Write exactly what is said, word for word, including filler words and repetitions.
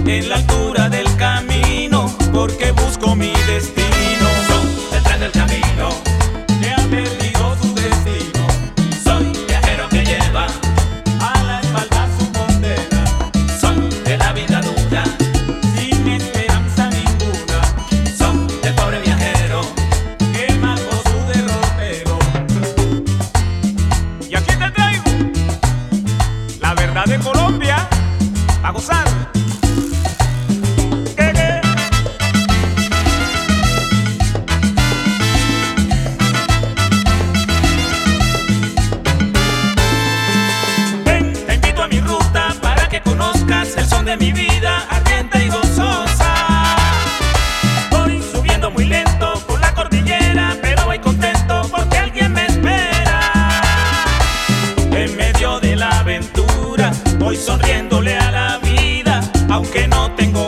en la altura del camino, porque busco mi destino. Soy detrás del camino que ha perdido su destino. Soy viajero que lleva a la espalda su condena. Soy de la vida dura, sin esperanza ninguna. Soy del pobre viajero que marcó su derrotero. Y aquí te traigo la verdad de Colombia, a gozar. El son de mi vida, ardiente y gozosa. Voy subiendo muy lento por la cordillera, pero voy contento porque alguien me espera. En medio de la aventura, voy sonriéndole a la vida, aunque no tengo